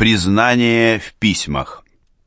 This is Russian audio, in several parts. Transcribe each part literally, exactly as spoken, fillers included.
Признание в письмах.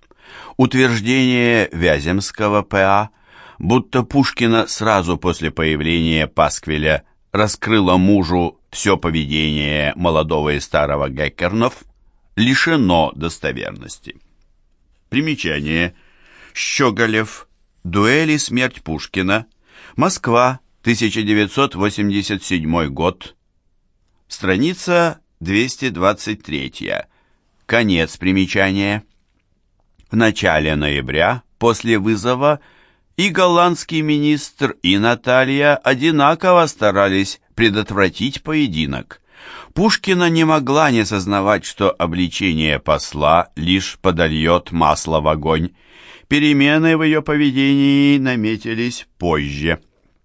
Утверждение Вяземского П.А., будто Пушкина сразу после появления пасквиля раскрыло мужу все поведение молодого и старого Геккернов, лишено достоверности. Примечание. Щеголев. Дуэль и смерть Пушкина. Москва, тысяча девятьсот восемьдесят седьмой год. Страница двести двадцать три. Конец примечания. В начале ноября, после вызова, и голландский министр, и Наталья одинаково старались предотвратить поединок. Пушкина не могла не сознавать, что обличение посла лишь подольет масло в огонь. Перемены в ее поведении наметились позже.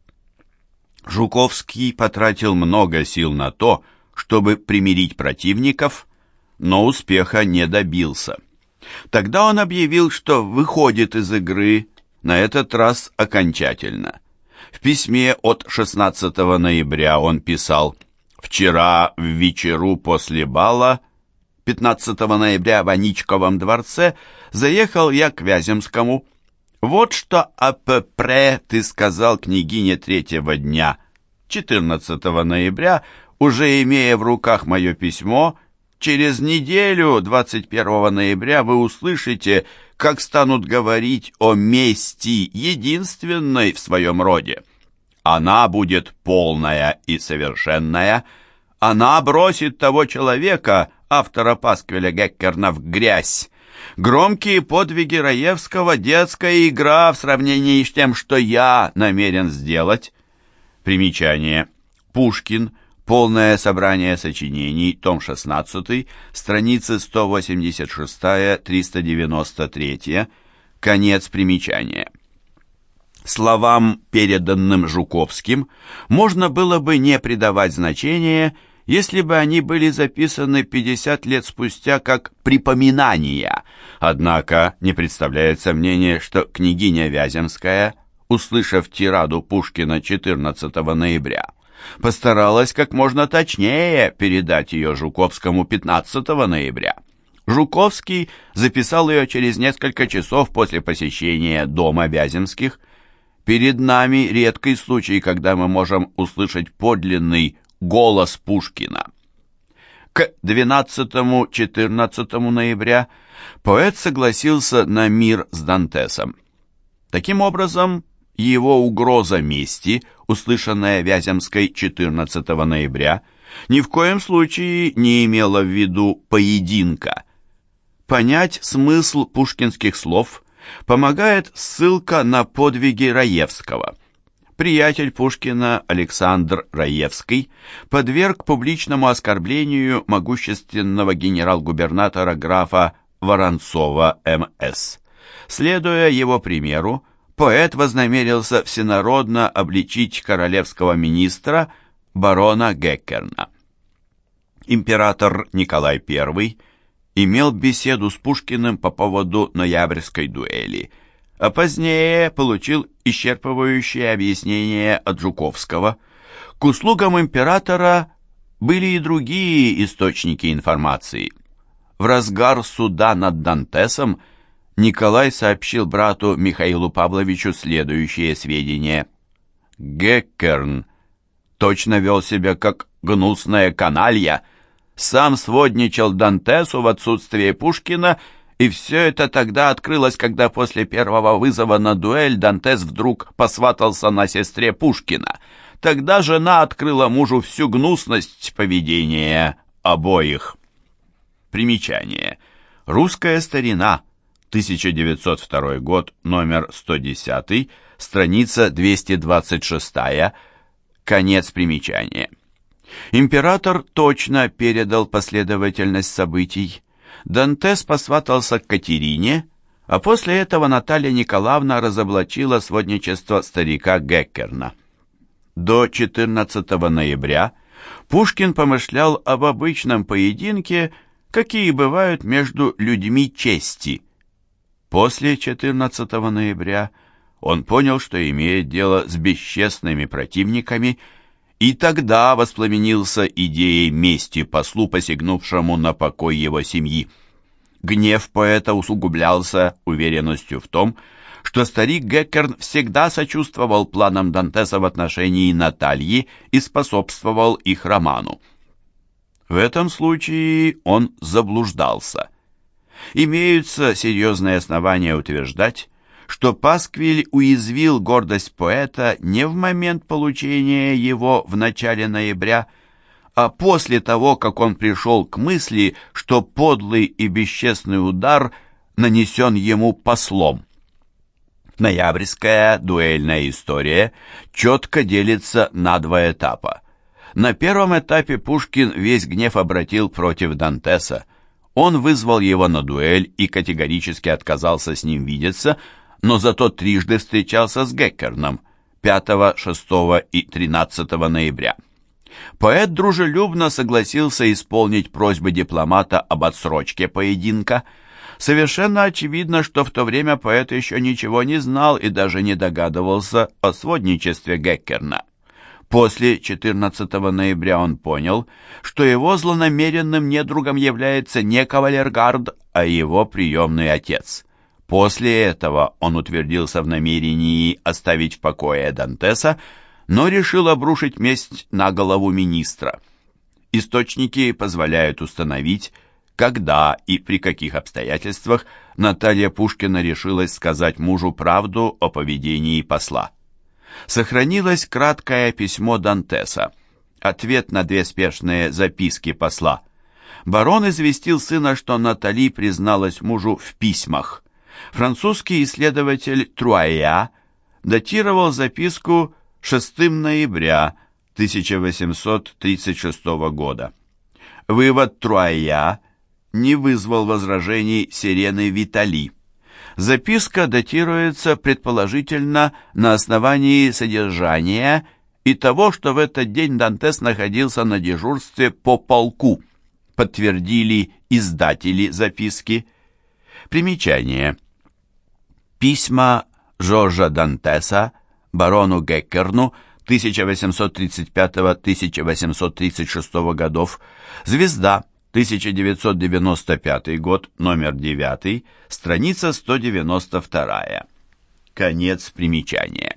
Жуковский потратил много сил на то, чтобы примирить противников, но успеха не добился. Тогда он объявил, что выходит из игры, на этот раз окончательно. В письме от шестнадцатого ноября он писал: «Вчера в вечеру после бала, пятнадцатого ноября в Аничковом дворце, заехал я к Вяземскому. Вот что а-п-пре ты сказал княгине третьего дня, четырнадцатого ноября, уже имея в руках мое письмо. Через неделю, двадцать первого ноября, вы услышите, как станут говорить о мести, единственной в своем роде. Она будет полная и совершенная. Она бросит того человека, автора пасквиля Геккерна, в грязь. Громкие подвиги Раевского — детская игра в сравнении с тем, что я намерен сделать». Примечание. Пушкин. Полное собрание сочинений, том шестнадцатый, страницы сто восемьдесят шесть — триста девяносто три. Конец примечания. Словам, переданным Жуковским, можно было бы не придавать значения, если бы они были записаны пятьдесят лет спустя как припоминания. Однако не представляет сомнения, что княгиня Вяземская, услышав тираду Пушкина четырнадцатого ноября, постаралась как можно точнее передать ее Жуковскому пятнадцатого ноября. Жуковский записал ее через несколько часов после посещения дома Вяземских. Перед нами редкий случай, когда мы можем услышать подлинный голос Пушкина. К двенадцатому-четырнадцатому ноября поэт согласился на мир с Дантесом. Таким образом, его угроза мести, услышанная Вяземской четырнадцатого ноября, ни в коем случае не имела в виду поединка. Понять смысл пушкинских слов помогает ссылка на подвиги Раевского. Приятель Пушкина Александр Раевский подверг публичному оскорблению могущественного генерал-губернатора графа Воронцова М С Следуя его примеру, поэт вознамерился всенародно обличить королевского министра барона Геккерна. Император Николай Первый имел беседу с Пушкиным по поводу ноябрьской дуэли, а позднее получил исчерпывающее объяснение от Жуковского. К услугам императора были и другие источники информации. В разгар суда над Дантесом Николай сообщил брату Михаилу Павловичу следующие сведения. Геккерн точно вел себя как гнусная каналья, сам сводничал Дантесу в отсутствие Пушкина, и все это тогда открылось, когда после первого вызова на дуэль Дантес вдруг посватался на сестре Пушкина. Тогда жена открыла мужу всю гнусность поведения обоих. Примечание. Русская старина. тысяча девятьсот второй год, номер сто десять, страница двести двадцать шесть, конец примечания. Император точно передал последовательность событий. Дантес посватался к Катерине, а после этого Наталья Николаевна разоблачила сводничество старика Геккерна. До четырнадцатого ноября Пушкин помышлял об обычном поединке, какие бывают между людьми чести. После четырнадцатого ноября он понял, что имеет дело с бесчестными противниками, и тогда воспламенился идеей мести послу, посягнувшему на покой его семьи. Гнев поэта усугублялся уверенностью в том, что старик Геккерн всегда сочувствовал планам Дантеса в отношении Натальи и способствовал их роману. В этом случае он заблуждался. Имеются серьезные основания утверждать, что Пасквиль уязвил гордость поэта не в момент получения его в начале ноября, а после того, как он пришел к мысли, что подлый и бесчестный удар нанесен ему послом. Ноябрьская дуэльная история четко делится на два этапа. На первом этапе Пушкин весь гнев обратил против Дантеса. Он вызвал его на дуэль и категорически отказался с ним видеться, но зато трижды встречался с Геккерном пятого, шестого и тринадцатого ноября. Поэт дружелюбно согласился исполнить просьбы дипломата об отсрочке поединка. Совершенно очевидно, что в то время поэт еще ничего не знал и даже не догадывался о сводничестве Геккерна. После четырнадцатого ноября он понял, что его злонамеренным недругом является не кавалергард, а его приемный отец. После этого он утвердился в намерении оставить в покое Дантеса, но решил обрушить месть на голову министра. Источники позволяют установить, когда и при каких обстоятельствах Наталья Пушкина решилась сказать мужу правду о поведении посла. Сохранилось краткое письмо Дантеса, ответ на две спешные записки посла. Барон известил сына, что Натали призналась мужу в письмах. Французский исследователь Труая датировал записку шестого ноября тысяча восемьсот тридцать шестого года. Вывод Труая не вызвал возражений Сирены Витали. Записка датируется предположительно на основании содержания и того, что в этот день Дантес находился на дежурстве по полку, подтвердили издатели записки. Примечание. Письма Жоржа Дантеса барону Геккерну тысяча восемьсот тридцать пятого — тысяча восемьсот тридцать шестого годов, «Звезда», тысяча девятьсот девяносто пятый год, номер девятый, страница сто девяносто вторая. Конец примечания.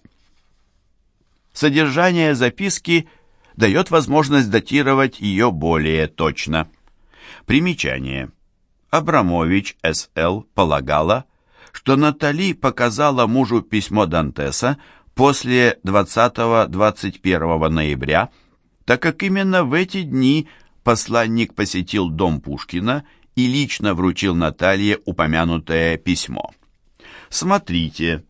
Содержание записки дает возможность датировать ее более точно. Примечание. Абрамович С Л полагала, что Натали показала мужу письмо Дантеса после двадцатого-двадцать первого ноября, так как именно в эти дни посланник посетил дом Пушкина и лично вручил Наталье упомянутое письмо. Смотрите.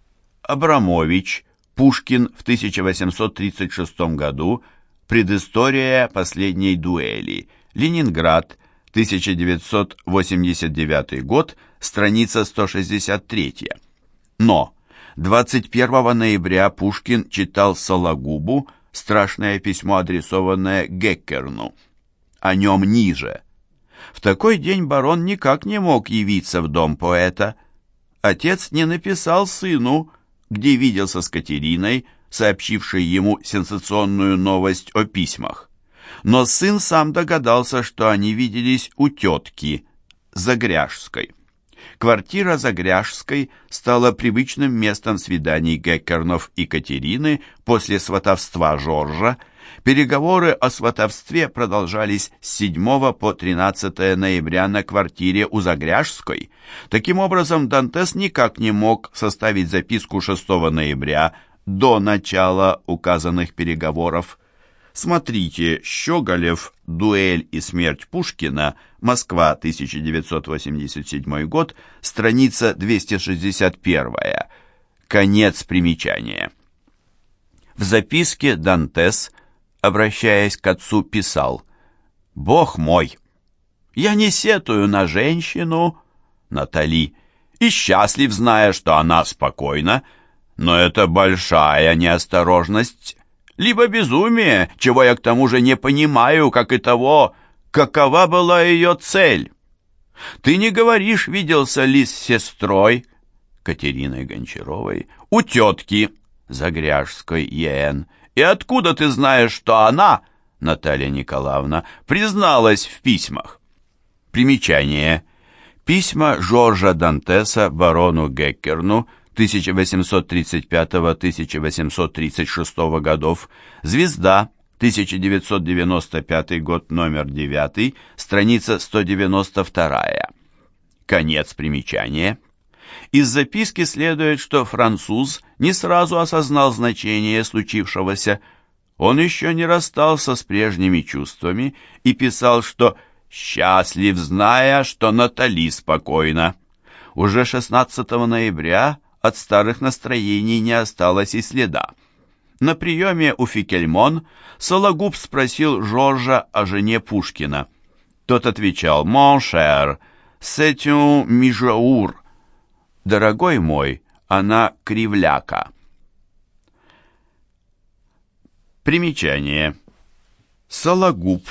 Абрамович, Пушкин в тысяча восемьсот тридцать шестом году, предыстория последней дуэли, Ленинград, тысяча девятьсот восемьдесят девятый год, страница сто шестьдесят третья. Но двадцать первого ноября Пушкин читал Сологубу страшное письмо, адресованное Геккерну. О нем ниже. В такой день барон никак не мог явиться в дом поэта. Отец не написал сыну, где виделся с Катериной, сообщившей ему сенсационную новость о письмах. Но сын сам догадался, что они виделись у тетки Загряжской. Квартира Загряжской стала привычным местом свиданий Геккернов и Катерины после сватовства Жоржа. Переговоры о сватовстве продолжались с седьмого по тринадцатое ноября на квартире у Загряжской. Таким образом, Дантес никак не мог составить записку шестого ноября до начала указанных переговоров. Смотрите, Щеголев, «Дуэль и смерть Пушкина», Москва, тысяча девятьсот восемьдесят седьмой год, страница двести шестьдесят первая. Конец примечания. В записке Дантес, обращаясь к отцу, писал: «Бог мой, я не сетую на женщину, Натали, и счастлив, зная, что она спокойна, но это большая неосторожность, либо безумие, чего я к тому же не понимаю, как и того, какова была ее цель. Ты не говоришь, виделся ли с сестрой, Катериной Гончаровой, у тетки Загряжской Е Н, и откуда ты знаешь, что она, Наталья Николаевна, призналась в письмах?» Примечание. Письма Жоржа Дантеса барону Геккерну тысяча восемьсот тридцать пятого — тысяча восемьсот тридцать шестого годов, «Звезда», тысяча девятьсот девяносто пятый год, номер девять, страница сто девяносто два. Конец примечания. Из записки следует, что француз не сразу осознал значение случившегося. Он еще не расстался с прежними чувствами и писал, что «счастлив, зная, что Натали спокойна». Уже шестнадцатого ноября от старых настроений не осталось и следа. На приеме у Фикельмон Сологуб спросил Жоржа о жене Пушкина. Тот отвечал: «Mon cher, c'est un mijaour». «Дорогой мой, она кривляка». Примечание. Сологуб.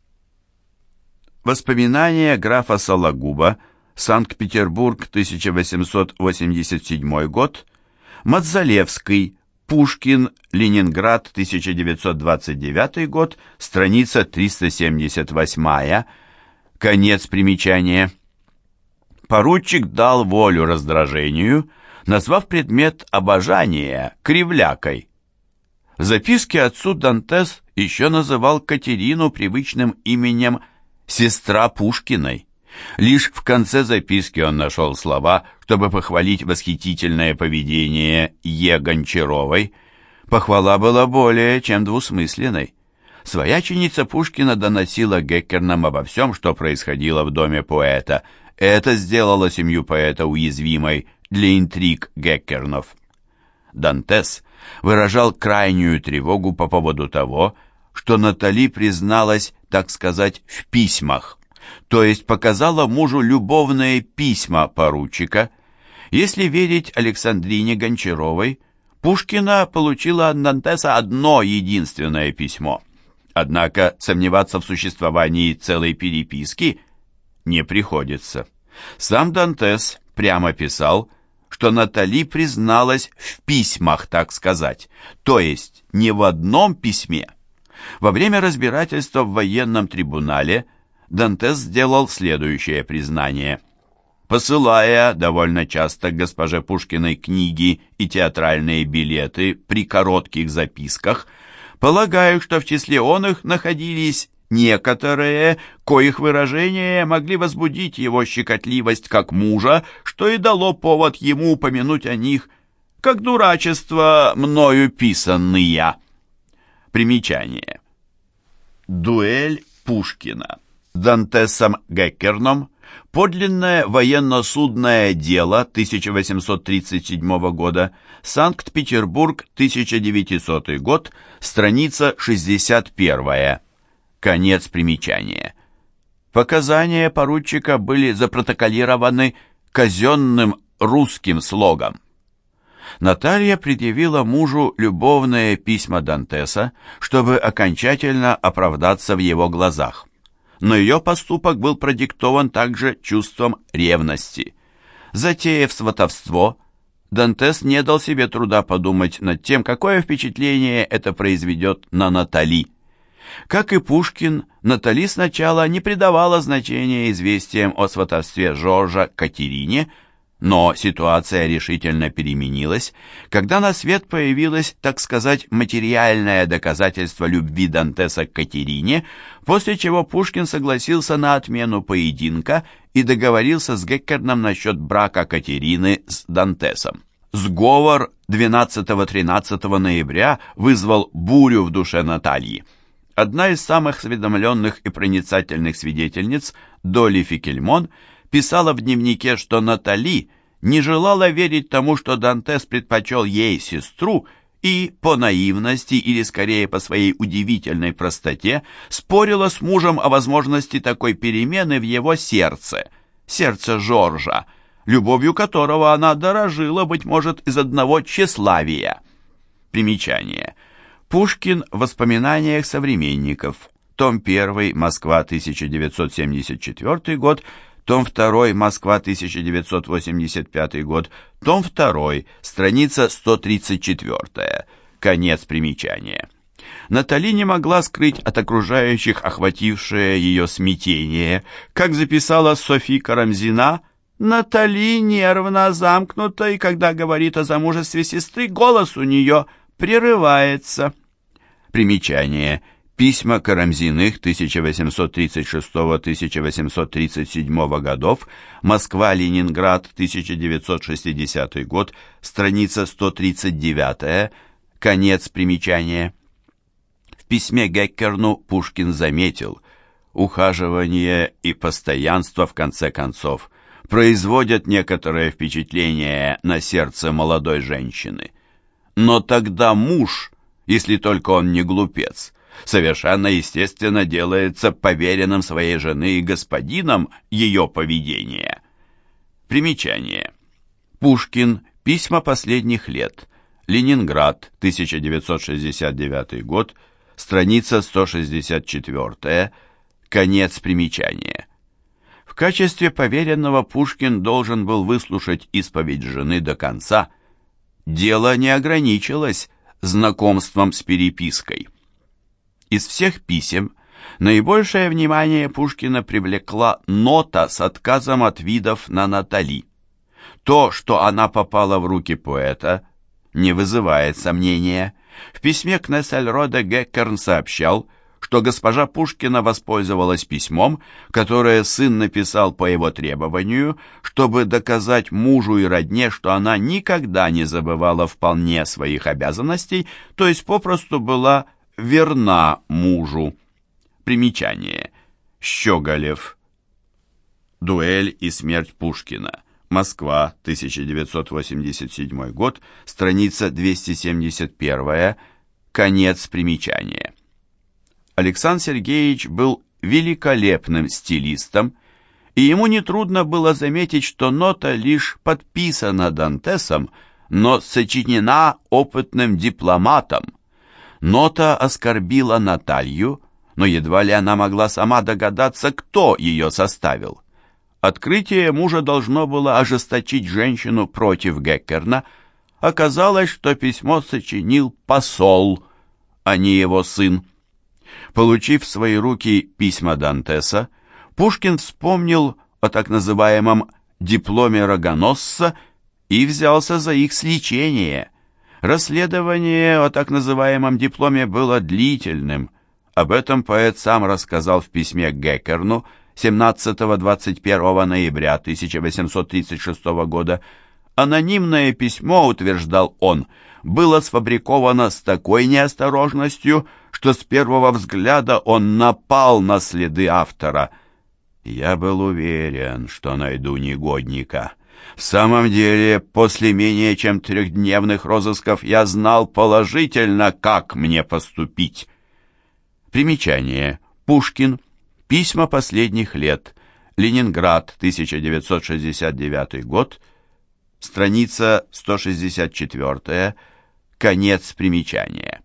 Воспоминания графа Сологуба. Санкт-Петербург, тысяча восемьсот восемьдесят седьмой год. Мадзалевский. Пушкин. Ленинград, тысяча девятьсот двадцать девятый год. Страница триста семьдесят восемь. Конец примечания. Поручик дал волю раздражению, назвав предмет обожания кривлякой. В записке отцу Дантес еще называл Катерину привычным именем «сестра Пушкиной». Лишь в конце записки он нашел слова, чтобы похвалить восхитительное поведение Е. Гончаровой. Похвала была более чем двусмысленной. Свояченица Пушкина доносила Геккернам обо всем, что происходило в доме поэта. Это сделало семью поэта уязвимой для интриг Геккернов. Дантес выражал крайнюю тревогу по поводу того, что Натали призналась, так сказать, в письмах, то есть показала мужу любовные письма поручика. Если верить Александрине Гончаровой, Пушкина получила от Дантеса одно единственное письмо. Однако сомневаться в существовании целой переписки не приходится. Сам Дантес прямо писал, что Натали призналась в письмах, так сказать, то есть не в одном письме. Во время разбирательства в военном трибунале Дантес сделал следующее признание. Посылая довольно часто госпоже Пушкиной книги и театральные билеты при коротких записках, полагаю, что в числе оных находились некоторые, коих выражения могли возбудить его щекотливость как мужа, что и дало повод ему упомянуть о них, как дурачество мною писанные. Примечание. Дуэль Пушкина с Дантесом Геккерном. Подлинное военно-судное дело тысяча восемьсот тридцать седьмого года. Санкт-Петербург, тысяча девятисотый год. Страница шестьдесят первая. Конец примечания. Показания поручика были запротоколированы казенным русским слогом. Наталья предъявила мужу любовные письма Дантеса, чтобы окончательно оправдаться в его глазах. Но ее поступок был продиктован также чувством ревности. Затеяв сватовство, Дантес не дал себе труда подумать над тем, какое впечатление это произведет на Натали. Как и Пушкин, Натали сначала не придавала значения известиям о сватовстве Жоржа к Катерине, но ситуация решительно переменилась, когда на свет появилось, так сказать, материальное доказательство любви Дантеса к Катерине, после чего Пушкин согласился на отмену поединка и договорился с Геккерном насчет брака Катерины с Дантесом. Сговор двенадцатого-тринадцатого ноября вызвал бурю в душе Натальи. Одна из самых осведомленных и проницательных свидетельниц, Долли Фикельмон, писала в дневнике, что Натали не желала верить тому, что Дантес предпочел ей сестру, и по наивности, или скорее по своей удивительной простоте, спорила с мужем о возможности такой перемены в его сердце, сердце Жоржа, любовью которого она дорожила, быть может, из одного тщеславия. Примечание. Пушкин в воспоминаниях современников. Том один, Москва, тысяча девятьсот семьдесят четвёртый год, том два, Москва, тысяча девятьсот восемьдесят пятый год, том два, страница сто тридцать четыре. Конец примечания. Натали не могла скрыть от окружающих охватившее ее смятение. Как записала Софи Карамзина, Натали нервно замкнута, и когда говорит о замужестве сестры, голос у нее прерывается. Примечание. Письма Карамзиных тысяча восемьсот тридцать шестого — тысяча восемьсот тридцать седьмого годов, Москва-Ленинград, тысяча девятьсот шестидесятый год, страница сто тридцать девять, конец примечания. В письме Геккерну Пушкин заметил: ухаживание и постоянство, в конце концов, производят некоторое впечатление на сердце молодой женщины. Но тогда муж, если только он не глупец, совершенно естественно делается поверенным своей жены и господином ее поведения. Примечание. Пушкин. Письма последних лет. Ленинград, тысяча девятьсот шестьдесят девятый год, страница сто шестьдесят четыре, конец примечания. В качестве поверенного Пушкин должен был выслушать исповедь жены до конца. Дело не ограничилось знакомством с перепиской. Из всех писем наибольшее внимание Пушкина привлекла нота с отказом от видов на Натали. То, что она попала в руки поэта, не вызывает сомнения. В письме к Нессельроде Геккерн сообщал, что госпожа Пушкина воспользовалась письмом, которое сын написал по его требованию, чтобы доказать мужу и родне, что она никогда не забывала вполне своих обязанностей, то есть попросту была верна мужу. Примечание. Щеголев. Дуэль и смерть Пушкина. Москва, тысяча девятьсот восемьдесят седьмой год, страница двести семьдесят один, конец примечания. Александр Сергеевич был великолепным стилистом, и ему нетрудно было заметить, что нота лишь подписана Дантесом, но сочинена опытным дипломатом. Нота оскорбила Наталью, но едва ли она могла сама догадаться, кто ее составил. Открытие мужа должно было ожесточить женщину против Геккерна. Оказалось, что письмо сочинил посол, а не его сын. Получив в свои руки письма Дантеса, Пушкин вспомнил о так называемом дипломе рогоносца и взялся за их сличение. Расследование о так называемом дипломе было длительным. Об этом поэт сам рассказал в письме к Геккерну семнадцатого — двадцать первого ноября тысяча восемьсот тридцать шестого года. Анонимное письмо, утверждал он, было сфабриковано с такой неосторожностью, что с первого взгляда он напал на следы автора. Я был уверен, что найду негодника. В самом деле, после менее чем трехдневных розысков я знал положительно, как мне поступить. Примечание. Пушкин. Письма последних лет. Ленинград, тысяча девятьсот шестьдесят девятый год. Страница сто шестьдесят четыре. Конец примечания.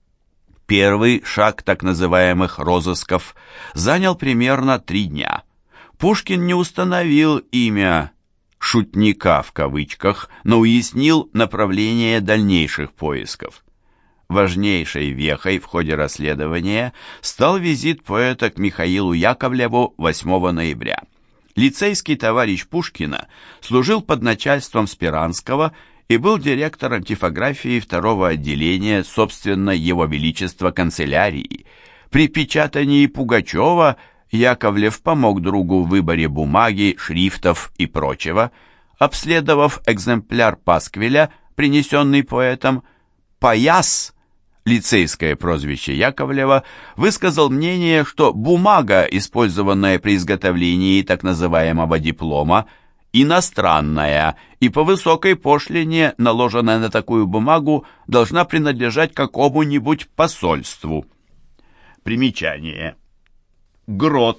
Первый шаг так называемых розысков занял примерно три дня. Пушкин не установил имя «шутника» в кавычках, но уяснил направление дальнейших поисков. Важнейшей вехой в ходе расследования стал визит поэта к Михаилу Яковлеву восьмого ноября. Лицейский товарищ Пушкина служил под начальством Спиранского и был директором типографии второго отделения, собственно, Его Величества канцелярии. При печатании Пугачева Яковлев помог другу в выборе бумаги, шрифтов и прочего. Обследовав экземпляр пасквиля, принесенный поэтом, «Пояс», лицейское прозвище Яковлева, высказал мнение, что бумага, использованная при изготовлении так называемого диплома, иностранная, и по высокой пошлине, наложенная на такую бумагу, должна принадлежать какому-нибудь посольству. Примечание. Грот.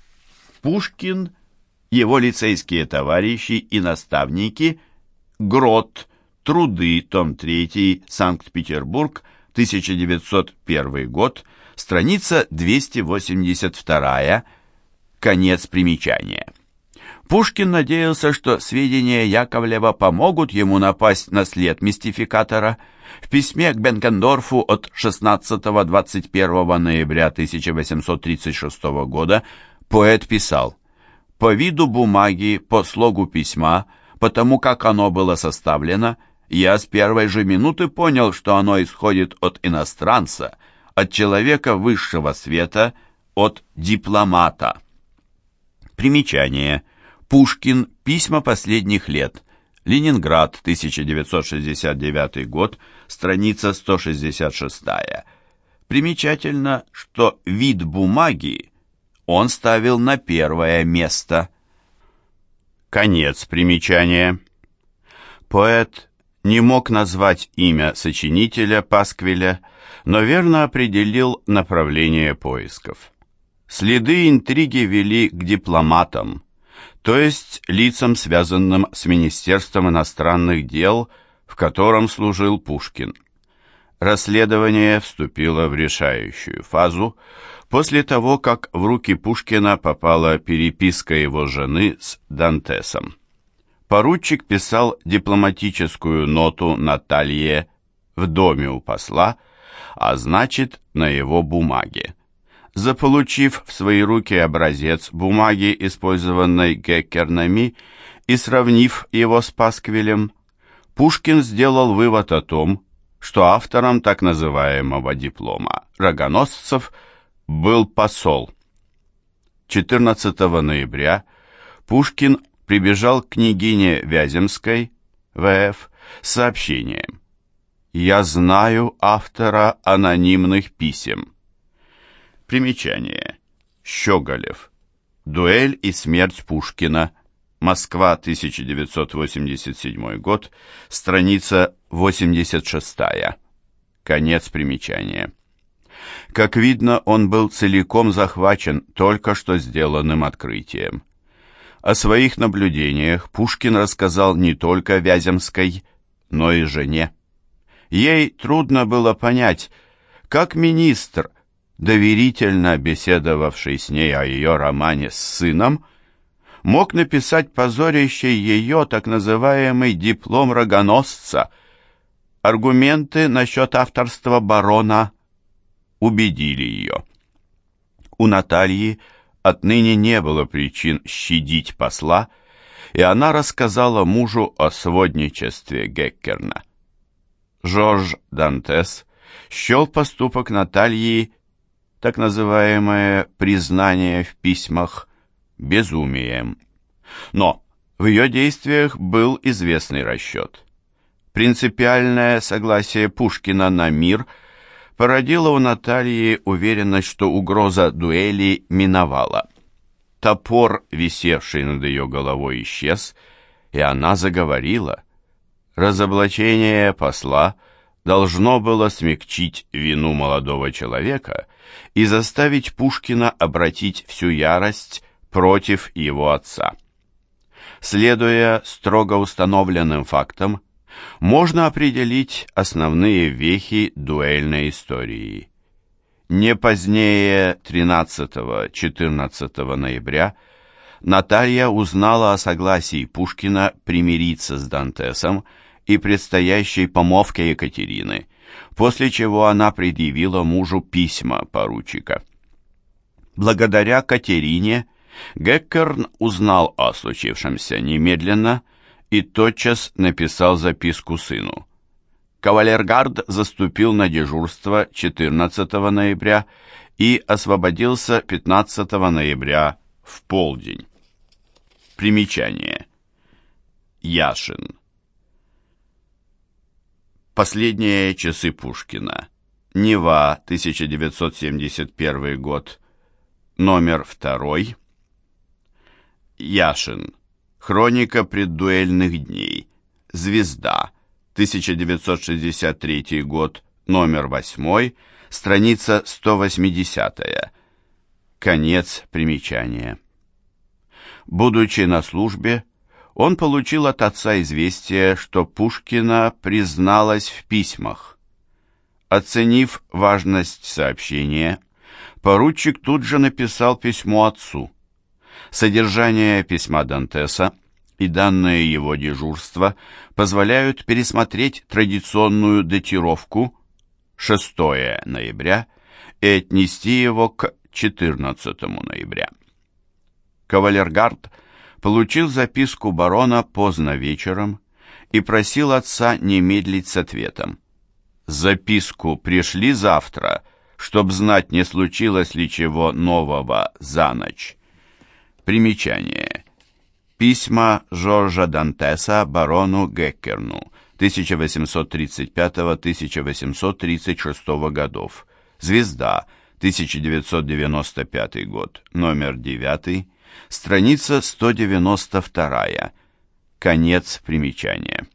Пушкин, его лицейские товарищи и наставники. Грот. Труды, том три, Санкт-Петербург, тысяча девятьсот первый год, страница двести восемьдесят два, конец примечания. Пушкин надеялся, что сведения Яковлева помогут ему напасть на след мистификатора. В письме к Бенкендорфу от шестнадцатого-двадцать первого ноября тысяча восемьсот тридцать шестого года поэт писал: «По виду бумаги, по слогу письма, по тому, как оно было составлено, я с первой же минуты понял, что оно исходит от иностранца, от человека высшего света, от дипломата». Примечание. Пушкин. Письма последних лет. Ленинград, тысяча девятьсот шестьдесят девятый год, страница сто шестьдесят шесть. Примечательно, что вид бумаги он ставил на первое место. Конец примечания. Поэт не мог назвать имя сочинителя пасквиля, но верно определил направление поисков. Следы интриги вели к дипломатам, то есть лицам, связанным с Министерством иностранных дел, в котором служил Пушкин. Расследование вступило в решающую фазу после того, как в руки Пушкина попала переписка его жены с Дантесом. Поручик писал дипломатическую ноту Наталье в доме у посла, а значит, на его бумаге. Заполучив в свои руки образец бумаги, использованной Геккернами, и сравнив его с пасквилем, Пушкин сделал вывод о том, что автором так называемого диплома рогоносцев был посол. четырнадцатого ноября Пушкин прибежал к княгине Вяземской, вэ эф, с сообщением: «Я знаю автора анонимных писем». Примечание. Щеголев. Дуэль и смерть Пушкина. Москва, тысяча девятьсот восемьдесят седьмой год, страница восемьдесят шесть. Конец примечания. Как видно, он был целиком захвачен только что сделанным открытием. О своих наблюдениях Пушкин рассказал не только Вяземской, но и жене. Ей трудно было понять, как министр, доверительно беседовавший с ней о ее романе с сыном, мог написать позорящий ее так называемый диплом рогоносца. Аргументы насчет авторства барона убедили ее. У Натальи отныне не было причин щадить посла, и она рассказала мужу о сводничестве Геккерна. Жорж Дантес счел поступок Натальи, так называемое признание в письмах, безумием. Но в ее действиях был известный расчет. Принципиальное согласие Пушкина на мир породило у Натальи уверенность, что угроза дуэли миновала. Топор, висевший над ее головой, исчез, и она заговорила. Разоблачение посла должно было смягчить вину молодого человека и заставить Пушкина обратить всю ярость против его отца. Следуя строго установленным фактам, можно определить основные вехи дуэльной истории. Не позднее тринадцатого-четырнадцатого ноября Наталья узнала о согласии Пушкина примириться с Дантесом и предстоящей помолвке Екатерины, после чего она предъявила мужу письма поручика. Благодаря Катерине Геккерн узнал о случившемся немедленно и тотчас написал записку сыну. Кавалергард заступил на дежурство четырнадцатого ноября и освободился пятнадцатого ноября в полдень. Примечание. Яшин. Последние часы Пушкина. Нева, тысяча девятьсот семьдесят первый год. Номер второй. Яшин. Хроника преддуэльных дней. Звезда. тысяча девятьсот шестьдесят третий год. Номер восьмой. Страница сто восемьдесят. Конец примечания. Будучи на службе, он получил от отца известие, что Пушкина призналась в письмах. Оценив важность сообщения, поручик тут же написал письмо отцу. Содержание письма Дантеса и данные его дежурства позволяют пересмотреть традиционную датировку шестое ноября и отнести его к четырнадцатому ноября. Кавалергард получил записку барона поздно вечером и просил отца не медлить с ответом. Записку пришли завтра, чтоб знать, не случилось ли чего нового за ночь. Примечание. Письма Жоржа Дантеса барону Геккерну тысяча восемьсот тридцать пятого — тысяча восемьсот тридцать шестого годов. Звезда, тысяча девятьсот девяносто пятый год, номер девятый, страница сто девяносто вторая. Конец примечания.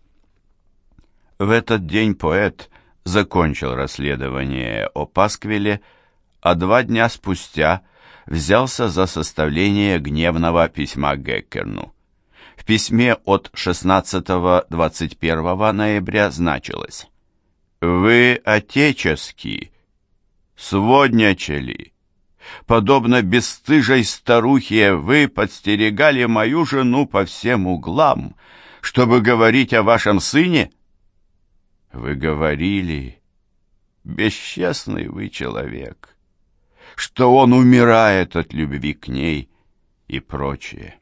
В этот день поэт закончил расследование о Пасквиле, а два дня спустя взялся за составление гневного письма Геккерну. В письме от шестнадцатого — двадцать первого ноября значилось: «Вы отечески, своднячали, подобно бесстыжей старухе, вы подстерегали мою жену по всем углам, чтобы говорить о вашем сыне. Вы говорили, бесчестный вы человек, что он умирает от любви к ней и прочее».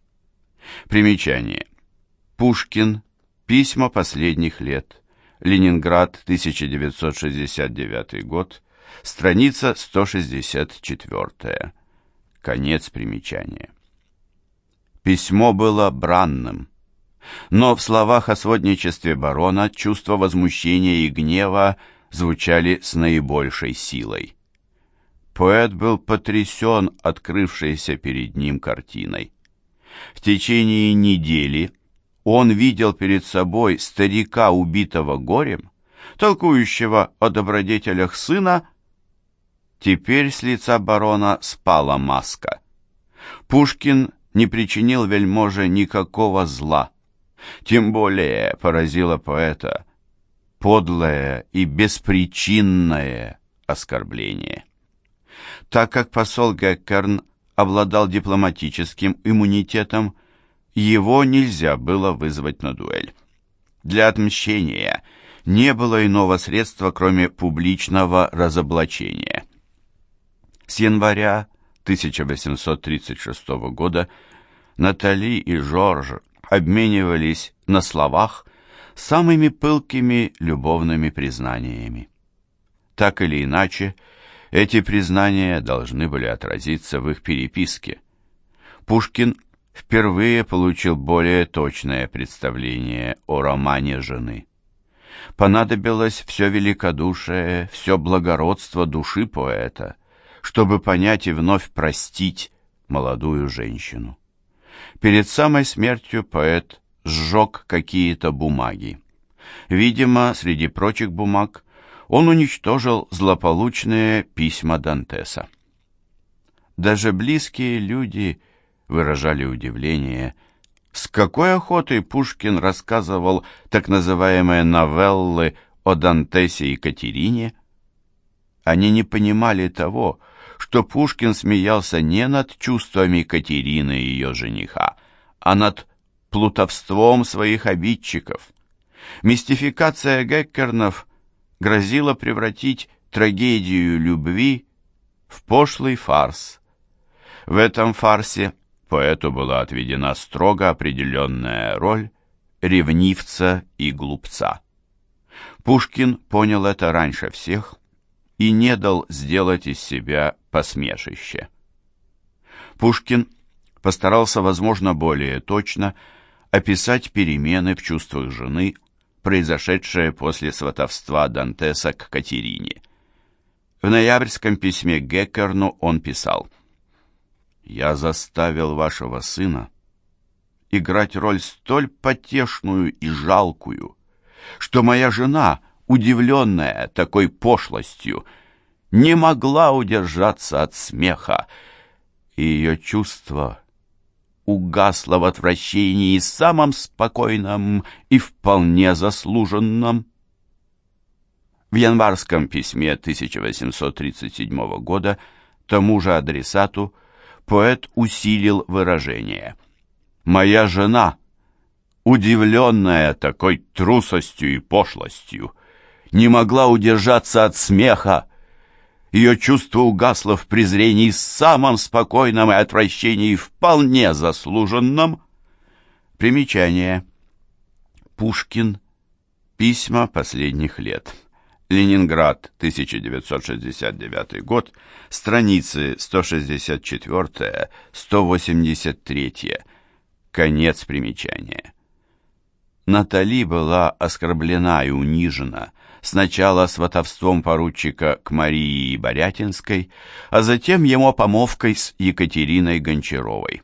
Примечание. Пушкин. Письма последних лет. Ленинград, тысяча девятьсот шестьдесят девятый год. Страница сто шестьдесят четыре. Конец примечания. Письмо было бранным, но в словах о сводничестве барона чувства возмущения и гнева звучали с наибольшей силой. Поэт был потрясен открывшейся перед ним картиной. В течение недели он видел перед собой старика, убитого горем, толкующего о добродетелях сына. Теперь с лица барона спала маска. Пушкин не причинил вельможе никакого зла. Тем более поразило поэта подлое и беспричинное оскорбление. Так как посол Геккерн обладал дипломатическим иммунитетом, его нельзя было вызвать на дуэль. Для отмщения не было иного средства, кроме публичного разоблачения. С января тысяча восемьсот тридцать шестого года Натали и Жорж обменивались на словах самыми пылкими любовными признаниями. Так или иначе, эти признания должны были отразиться в их переписке. Пушкин впервые получил более точное представление о романе жены. Понадобилось все великодушие, все благородство души поэта, чтобы понять и вновь простить молодую женщину. Перед самой смертью поэт сжег какие-то бумаги. Видимо, среди прочих бумаг он уничтожил злополучные письма Дантеса. Даже близкие люди выражали удивление, с какой охотой Пушкин рассказывал так называемые новеллы о Дантесе и Катерине. Они не понимали того, что Пушкин смеялся не над чувствами Катерины и ее жениха, а над плутовством своих обидчиков. Мистификация Геккернов грозила превратить трагедию любви в пошлый фарс. В этом фарсе поэту была отведена строго определенная роль ревнивца и глупца. Пушкин понял это раньше всех и не дал сделать из себя посмешище. Пушкин постарался, возможно, более точно описать перемены в чувствах жены, произошедшее после сватовства Дантеса к Катерине. В ноябрьском письме к Геккерну он писал: «Я заставил вашего сына играть роль столь потешную и жалкую, что моя жена, удивленная такой пошлостью, не могла удержаться от смеха, и ее чувство угасло в отвращении самом спокойном и вполне заслуженном». В январском письме тысяча восемьсот тридцать седьмого года тому же адресату Поэт усилил выражение. «Моя жена, удивленная такой трусостью и пошлостью, не могла удержаться от смеха. Ее чувство угасло в презрении самом спокойном и отвращении вполне заслуженном». Примечание. Пушкин. Письма последних лет. Ленинград, тысяча девятьсот шестьдесят девятый год, страницы сто шестьдесят четыре — сто восемьдесят три. Конец примечания. Натали была оскорблена и унижена сначала сватовством поручика к Марии Борятинской, а затем его помолвкой с Екатериной Гончаровой.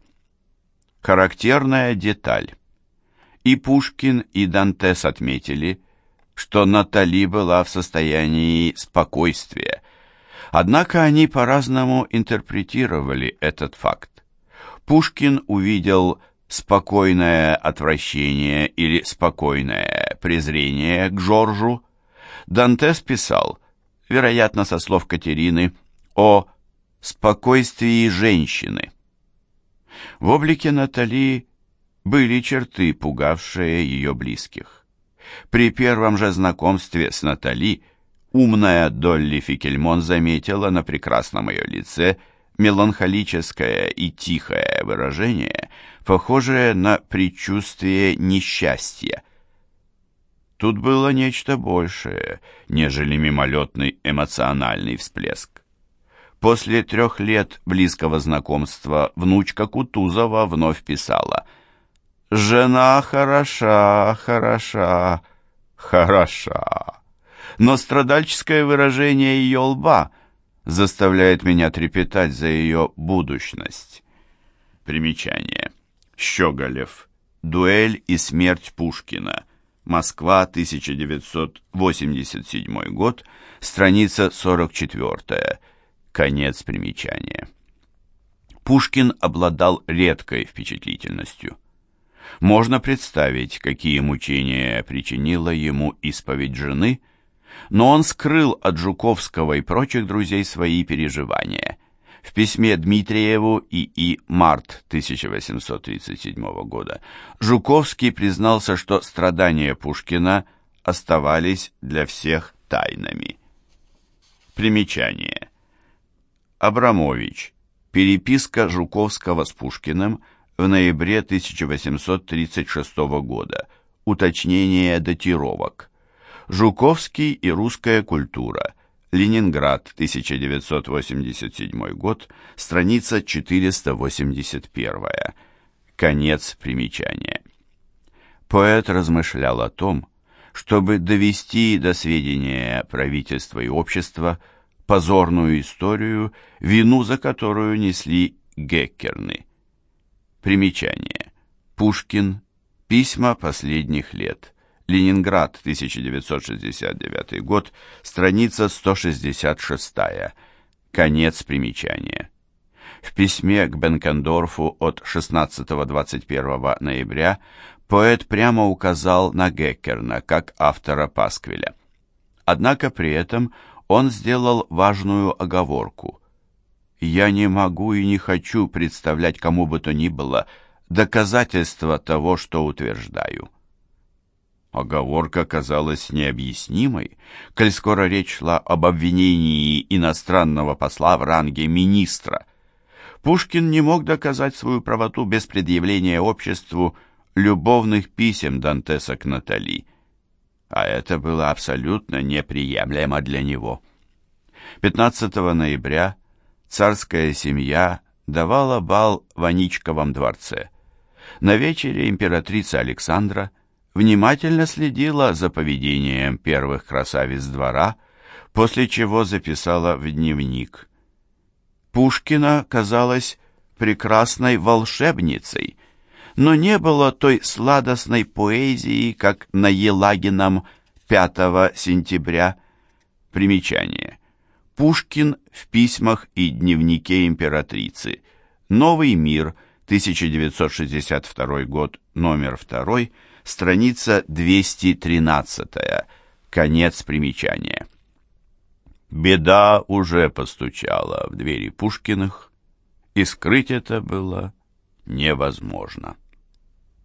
Характерная деталь. И Пушкин, и Дантес отметили, что Натали была в состоянии спокойствия. Однако они по-разному интерпретировали этот факт. Пушкин увидел спокойное отвращение или спокойное презрение к Жоржу. Дантес писал, вероятно, со слов Катерины, о спокойствии женщины. В облике Натали были черты, пугавшие ее близких. При первом же знакомстве с Натали умная Долли Фикельмон заметила на прекрасном ее лице меланхолическое и тихое выражение, похожее на предчувствие несчастья. Тут было нечто большее, нежели мимолетный эмоциональный всплеск. После трех лет близкого знакомства внучка Кутузова вновь писала: «Жена хороша, хороша, хороша, но страдальческое выражение ее лба заставляет меня трепетать за ее будущность». Примечание. Щеголев. Дуэль и смерть Пушкина. Москва, тысяча девятьсот восемьдесят седьмой год, страница сорок четыре. Конец примечания. Пушкин обладал редкой впечатлительностью. Можно представить, какие мучения причинила ему исповедь жены, но он скрыл от Жуковского и прочих друзей свои переживания. В письме Дмитриеву и И. март тысяча восемьсот тридцать седьмого года Жуковский признался, что страдания Пушкина оставались для всех тайнами. Примечание. Абрамович. Переписка Жуковского с Пушкиным в ноябре тысяча восемьсот тридцать шестого года. Уточнение датировок. Жуковский и русская культура. Ленинград, тысяча девятьсот восемьдесят седьмой год, страница четыреста восемьдесят один. Конец примечания. Поэт размышлял о том, чтобы довести до сведения правительства и общества позорную историю, вину за которую несли Геккерны. Примечание. Пушкин. Письма последних лет. Ленинград, тысяча девятьсот шестьдесят девятый год, страница сто шестьдесят шесть. Конец примечания. В письме к Бенкендорфу от шестнадцатого — двадцать первого ноября поэт прямо указал на Геккерна как автора пасквиля. Однако при этом он сделал важную оговорку. «Я не могу и не хочу представлять кому бы то ни было доказательства того, что утверждаю». Оговорка казалась необъяснимой, коль скоро речь шла об обвинении иностранного посла в ранге министра. Пушкин не мог доказать свою правоту без предъявления обществу любовных писем Дантеса к Натали, а это было абсолютно неприемлемо для него. пятнадцатого ноября царская семья давала бал в Аничковом дворце. На вечере императрица Александра внимательно следила за поведением первых красавиц двора, после чего записала в дневник: «Пушкина казалась прекрасной волшебницей, но не было той сладостной поэзии, как на Елагином пятого сентября». Примечание. Пушкин в письмах и дневнике императрицы. Новый мир, тысяча девятьсот шестьдесят второй год, номер два, страница двести тринадцать. Конец примечания. Беда уже постучала в двери Пушкиных, и скрыть это было невозможно.